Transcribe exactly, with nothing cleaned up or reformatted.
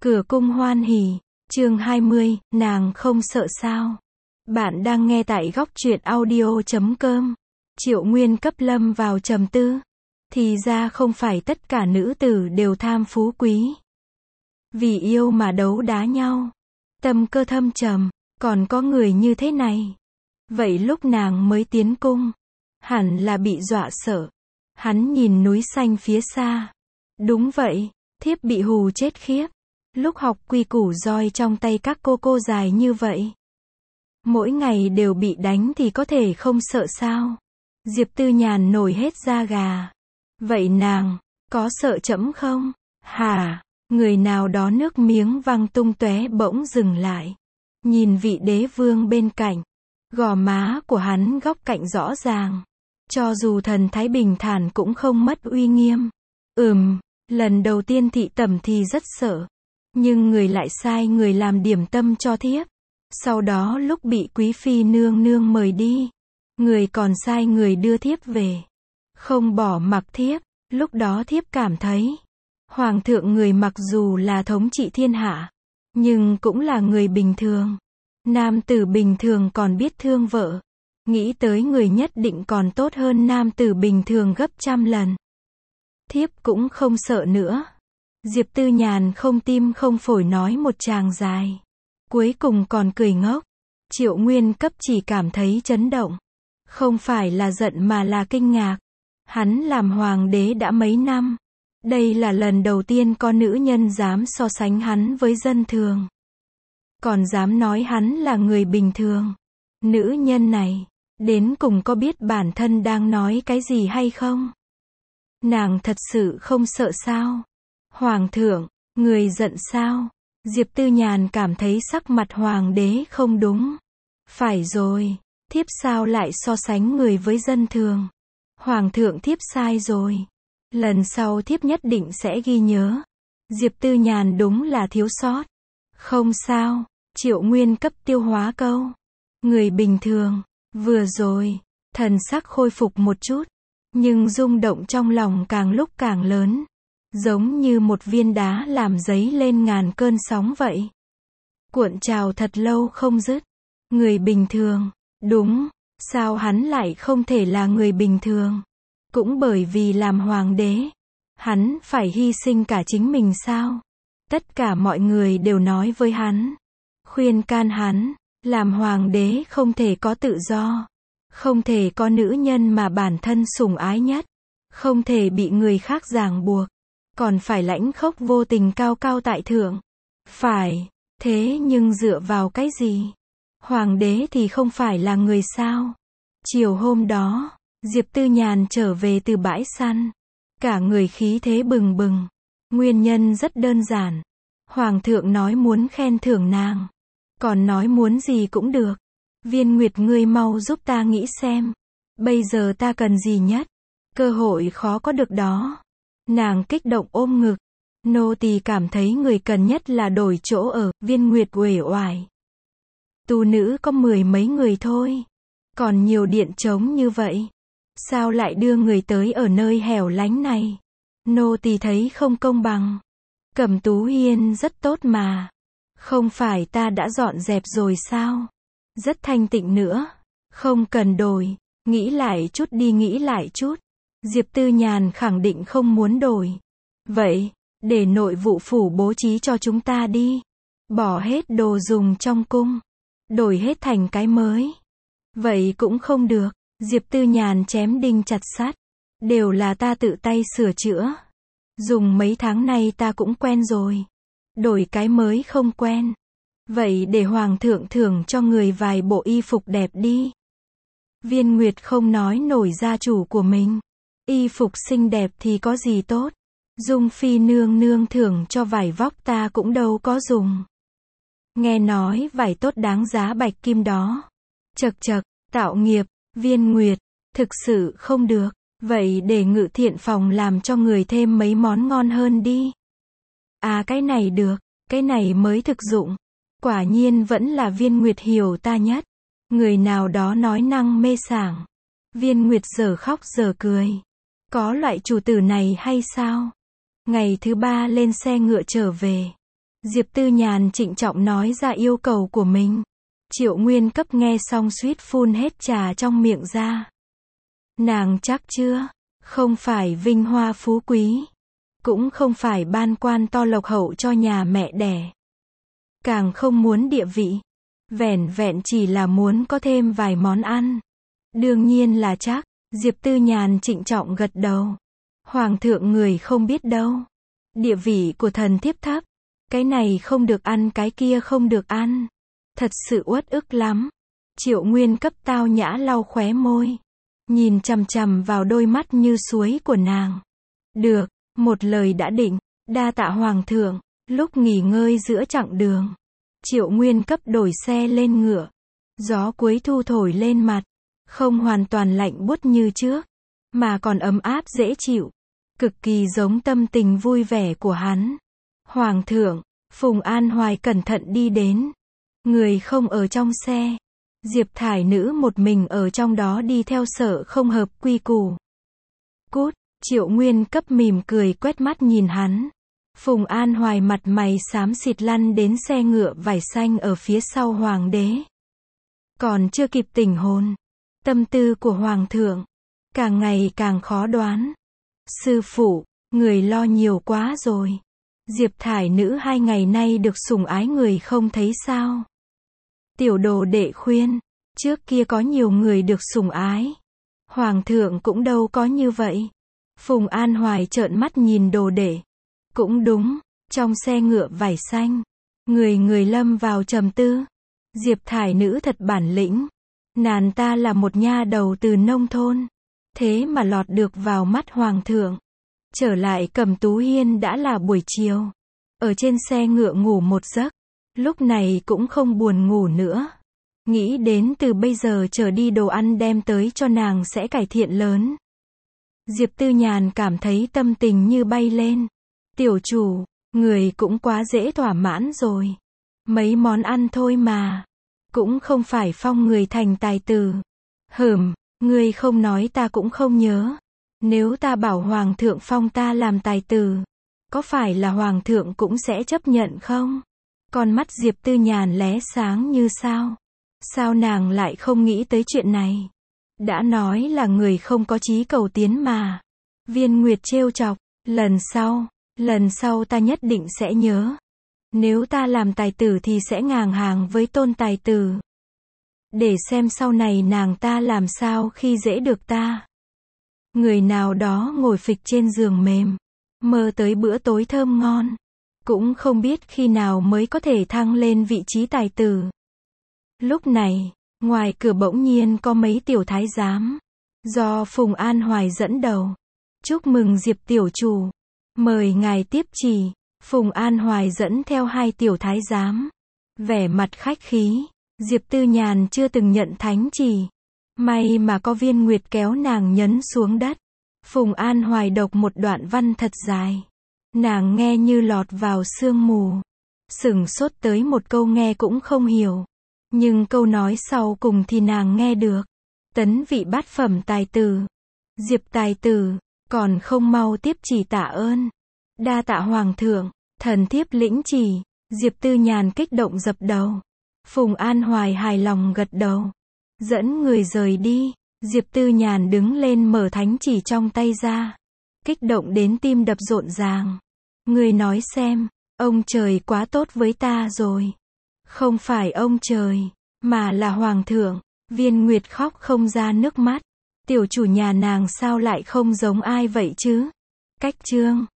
Cửa cung hoan hỉ, chương hai mươi, nàng không sợ sao? Bạn đang nghe tại góc truyện audio chấm com. Triệu Nguyên cấp lâm vào trầm tư. Thì ra không phải tất cả nữ tử đều tham phú quý. Vì yêu mà đấu đá nhau. Tâm cơ thâm trầm, còn có người như thế này. Vậy lúc nàng mới tiến cung, hẳn là bị dọa sợ. Hắn nhìn núi xanh phía xa. Đúng vậy, thiếp bị hù chết khiếp. Lúc học quy củ roi trong tay các cô cô dài như vậy. Mỗi ngày đều bị đánh thì có thể không sợ sao? Diệp Tư Nhàn nổi hết da gà. Vậy nàng, có sợ trẫm không? Hả? Người nào đó nước miếng văng tung tóe bỗng dừng lại. Nhìn vị đế vương bên cạnh. Gò má của hắn góc cạnh rõ ràng. Cho dù thần thái bình thản cũng không mất uy nghiêm. Ừm, lần đầu tiên thị tẩm thì rất sợ. Nhưng người lại sai người làm điểm tâm cho thiếp. Sau đó lúc bị quý phi nương nương mời đi, người còn sai người đưa thiếp về. Không bỏ mặc thiếp. Lúc đó thiếp cảm thấy, hoàng thượng người mặc dù là thống trị thiên hạ, nhưng cũng là người bình thường. Nam tử bình thường còn biết thương vợ. Nghĩ tới người nhất định còn tốt hơn nam tử bình thường gấp trăm lần. Thiếp cũng không sợ nữa. Diệp Tư Nhàn không tim không phổi nói một tràng dài. Cuối cùng còn cười ngốc. Triệu Nguyên cấp chỉ cảm thấy chấn động. Không phải là giận mà là kinh ngạc. Hắn làm hoàng đế đã mấy năm. Đây là lần đầu tiên có nữ nhân dám so sánh hắn với dân thường. Còn dám nói hắn là người bình thường. Nữ nhân này, đến cùng có biết bản thân đang nói cái gì hay không? Nàng thật sự không sợ sao? Hoàng thượng, người giận sao? Diệp Tư Nhàn cảm thấy sắc mặt hoàng đế không đúng. Phải rồi, thiếp sao lại so sánh người với dân thường? Hoàng thượng thiếp sai rồi. Lần sau thiếp nhất định sẽ ghi nhớ. Diệp Tư Nhàn đúng là thiếu sót. Không sao, Triệu Nguyên cấp tiêu hóa câu. Người bình thường, vừa rồi, thần sắc khôi phục một chút. Nhưng rung động trong lòng càng lúc càng lớn. Giống như một viên đá làm dấy lên ngàn cơn sóng vậy. Cuộn trào thật lâu không dứt. Người bình thường, đúng, sao hắn lại không thể là người bình thường? Cũng bởi vì làm hoàng đế, hắn phải hy sinh cả chính mình sao? Tất cả mọi người đều nói với hắn, khuyên can hắn, làm hoàng đế không thể có tự do, không thể có nữ nhân mà bản thân sủng ái nhất, không thể bị người khác ràng buộc. Còn phải lãnh khốc vô tình cao cao tại thượng. Phải, thế nhưng dựa vào cái gì? Hoàng đế thì không phải là người sao? Chiều hôm đó, Diệp Tư Nhàn trở về từ bãi săn. Cả người khí thế bừng bừng. Nguyên nhân rất đơn giản. Hoàng thượng nói muốn khen thưởng nàng. Còn nói muốn gì cũng được. Viên Nguyệt ngươi mau giúp ta nghĩ xem. Bây giờ ta cần gì nhất? Cơ hội khó có được đó. Nàng kích động ôm ngực. Nô tỳ cảm thấy người cần nhất là đổi chỗ ở. Viên Nguyệt uể oải. Tu nữ có mười mấy người thôi. Còn nhiều điện trống như vậy. Sao lại đưa người tới ở nơi hẻo lánh này? Nô tỳ thấy không công bằng. Cẩm Tú Hiên rất tốt mà. Không phải ta đã dọn dẹp rồi sao? Rất thanh tịnh nữa. Không cần đổi. Nghĩ lại chút đi nghĩ lại chút. Diệp Tư Nhàn khẳng định không muốn đổi. Vậy, để nội vụ phủ bố trí cho chúng ta đi. Bỏ hết đồ dùng trong cung. Đổi hết thành cái mới. Vậy cũng không được. Diệp Tư Nhàn chém đinh chặt sắt. Đều là ta tự tay sửa chữa. Dùng mấy tháng nay ta cũng quen rồi. Đổi cái mới không quen. Vậy để hoàng thượng thưởng cho người vài bộ y phục đẹp đi. Viên Nguyệt không nói nổi gia chủ của mình. Y phục xinh đẹp thì có gì tốt. Dung phi nương nương thưởng cho vải vóc ta cũng đâu có dùng. Nghe nói vải tốt đáng giá bạch kim đó. Chật chật, tạo nghiệp, Viên Nguyệt, thực sự không được. Vậy để Ngự Thiện phòng làm cho người thêm mấy món ngon hơn đi. À cái này được, cái này mới thực dụng. Quả nhiên vẫn là Viên Nguyệt hiểu ta nhất. Người nào đó nói năng mê sảng. Viên Nguyệt giờ khóc giờ cười. Có loại chủ tử này hay sao? Ngày thứ ba lên xe ngựa trở về. Diệp Tư Nhàn trịnh trọng nói ra yêu cầu của mình. Triệu Nguyên Cấp nghe xong suýt phun hết trà trong miệng ra. Nàng chắc chưa? Không phải vinh hoa phú quý. Cũng không phải ban quan to lộc hậu cho nhà mẹ đẻ. Càng không muốn địa vị. Vẻn vẹn chỉ là muốn có thêm vài món ăn. Đương nhiên là chắc. Diệp Tư Nhàn trịnh trọng gật đầu. Hoàng thượng người không biết đâu. Địa vị của thần thiếp thấp. Cái này không được ăn, cái kia không được ăn. Thật sự uất ức lắm. Triệu Nguyên Cấp tao nhã lau khóe môi. Nhìn chằm chằm vào đôi mắt như suối của nàng. Được, một lời đã định. Đa tạ Hoàng thượng. Lúc nghỉ ngơi giữa chặng đường, Triệu Nguyên Cấp đổi xe lên ngựa. Gió cuối thu thổi lên mặt. Không hoàn toàn lạnh buốt như trước, mà còn ấm áp dễ chịu. Cực kỳ giống tâm tình vui vẻ của hắn. Hoàng thượng, Phùng An Hoài cẩn thận đi đến. Người không ở trong xe. Diệp Thải Nữ một mình ở trong đó đi theo sợ không hợp quy củ. Cút, Triệu Nguyên Cấp mỉm cười quét mắt nhìn hắn. Phùng An Hoài mặt mày xám xịt lăn đến xe ngựa vải xanh ở phía sau hoàng đế. Còn chưa kịp tỉnh hồn. Tâm tư của Hoàng thượng càng ngày càng khó đoán. Sư phụ, người lo nhiều quá rồi. Diệp Thải Nữ hai ngày nay được sủng ái người không thấy sao. Tiểu đồ đệ khuyên, trước kia có nhiều người được sủng ái. Hoàng thượng cũng đâu có như vậy. Phùng An Hoài trợn mắt nhìn đồ đệ. Cũng đúng, trong xe ngựa vải xanh, người người lâm vào trầm tư. Diệp Thải Nữ thật bản lĩnh. Nàng ta là một nha đầu từ nông thôn. Thế mà lọt được vào mắt Hoàng thượng. Trở lại Cẩm Tú Hiên đã là buổi chiều. Ở trên xe ngựa ngủ một giấc. Lúc này cũng không buồn ngủ nữa. Nghĩ đến từ bây giờ trở đi đồ ăn đem tới cho nàng sẽ cải thiện lớn. Diệp Tư Nhàn cảm thấy tâm tình như bay lên. Tiểu chủ, người cũng quá dễ thỏa mãn rồi. Mấy món ăn thôi mà. Cũng không phải phong người thành tài tử. Hửm, ngươi không nói ta cũng không nhớ. Nếu ta bảo Hoàng thượng phong ta làm tài tử, có phải là Hoàng thượng cũng sẽ chấp nhận không? Con mắt Diệp Tư Nhàn lóe sáng như sao. Sao nàng lại không nghĩ tới chuyện này? Đã nói là người không có chí cầu tiến mà. Viên Nguyệt trêu chọc, lần sau, lần sau ta nhất định sẽ nhớ. Nếu ta làm tài tử thì sẽ ngang hàng với tôn tài tử. Để xem sau này nàng ta làm sao khi dễ được ta. Người nào đó ngồi phịch trên giường mềm, mơ tới bữa tối thơm ngon. Cũng không biết khi nào mới có thể thăng lên vị trí tài tử. Lúc này, ngoài cửa bỗng nhiên có mấy tiểu thái giám. Do Phùng An Hoài dẫn đầu. Chúc mừng Diệp tiểu chủ. Mời ngài tiếp chỉ. Phùng An Hoài dẫn theo hai tiểu thái giám. Vẻ mặt khách khí. Diệp Tư Nhàn chưa từng nhận thánh chỉ. May mà có Viên Nguyệt kéo nàng nhấn xuống đất. Phùng An Hoài đọc một đoạn văn thật dài. Nàng nghe như lọt vào sương mù. Sửng sốt tới một câu nghe cũng không hiểu. Nhưng câu nói sau cùng thì nàng nghe được. Tấn vị bát phẩm tài tử. Diệp tài tử, còn không mau tiếp chỉ tạ ơn. Đa tạ Hoàng thượng, thần thiếp lĩnh chỉ. Diệp Tư Nhàn kích động dập đầu. Phùng An Hoài hài lòng gật đầu. Dẫn người rời đi. Diệp Tư Nhàn đứng lên mở thánh chỉ trong tay ra. Kích động đến tim đập rộn ràng. Người nói xem, ông trời quá tốt với ta rồi. Không phải ông trời, mà là Hoàng thượng. Viên Nguyệt khóc không ra nước mắt. Tiểu chủ nhà nàng sao lại không giống ai vậy chứ? Cách chương